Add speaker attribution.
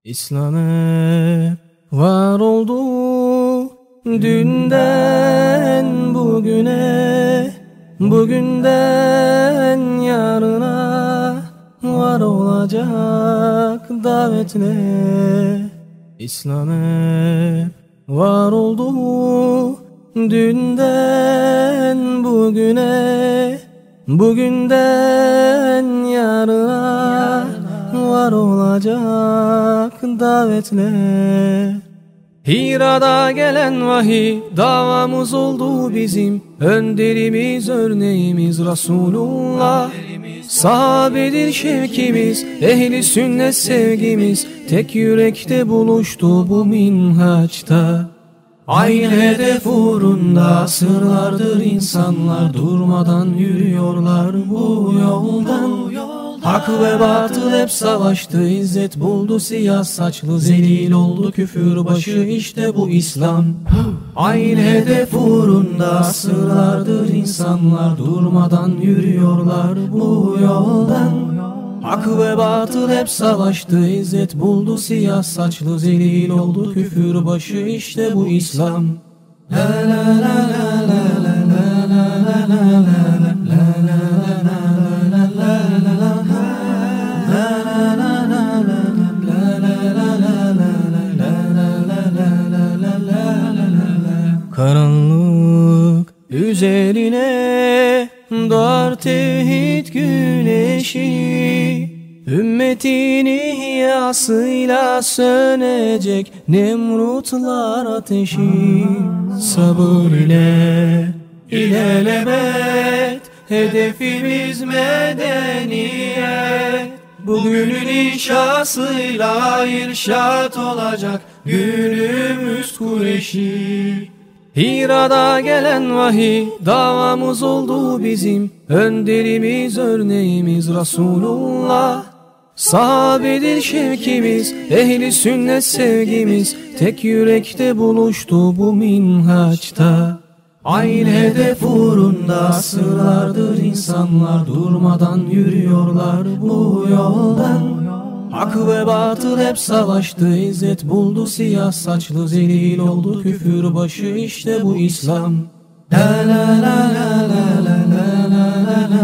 Speaker 1: İslam hep var oldu dünden bugüne, bugünden yarına var olacak davetle. İslam hep var oldu dünden bugüne, bugünden yarına var olacak davetle. Hira'da gelen vahiy davamız oldu bizim, önderimiz örneğimiz Resulullah. Sahabedir şevkimiz, ehli sünnet sevgimiz, tek yürekte buluştu bu minhaçta. Aynı hedef uğrunda sırlardır insanlar, durmadan yürüyorlar bu yoldan. Hak ve batıl hep savaştı, izzet buldu siyah saçlı, zelil oldu küfür başı, işte bu İslam. Aynı hedef uğrunda sırlardır insanlar, durmadan yürüyorlar bu yoldan. Hak ve batıl hep savaştı, izzet buldu siyah saçlı, zelil oldu küfür başı, işte bu İslam. La la la la la la la la la la karanlık üzerine doğar tevhid güneşi, ümmetin ihyasıyla sönecek Nemrutlar ateşi. Sabır ile ilelebet, hedefimiz medeniyet. Bugünün inşasıyla irşat olacak günümüz Kureyşi. Hira'da gelen vahiy davamız oldu bizim, önderimiz örneğimiz Resulullah. Sahabedir şevkimiz, ehli sünnet sevgimiz, tek yürekte buluştu bu minhaçta. Aynı hedef uğrunda sırlardır insanlar, durmadan yürüyorlar bu yoldan. Hak ve batıl hep savaştı, izzet buldu siyah saçlı, zelil oldu küfür başı, işte bu İslam. La la la la la la la la la.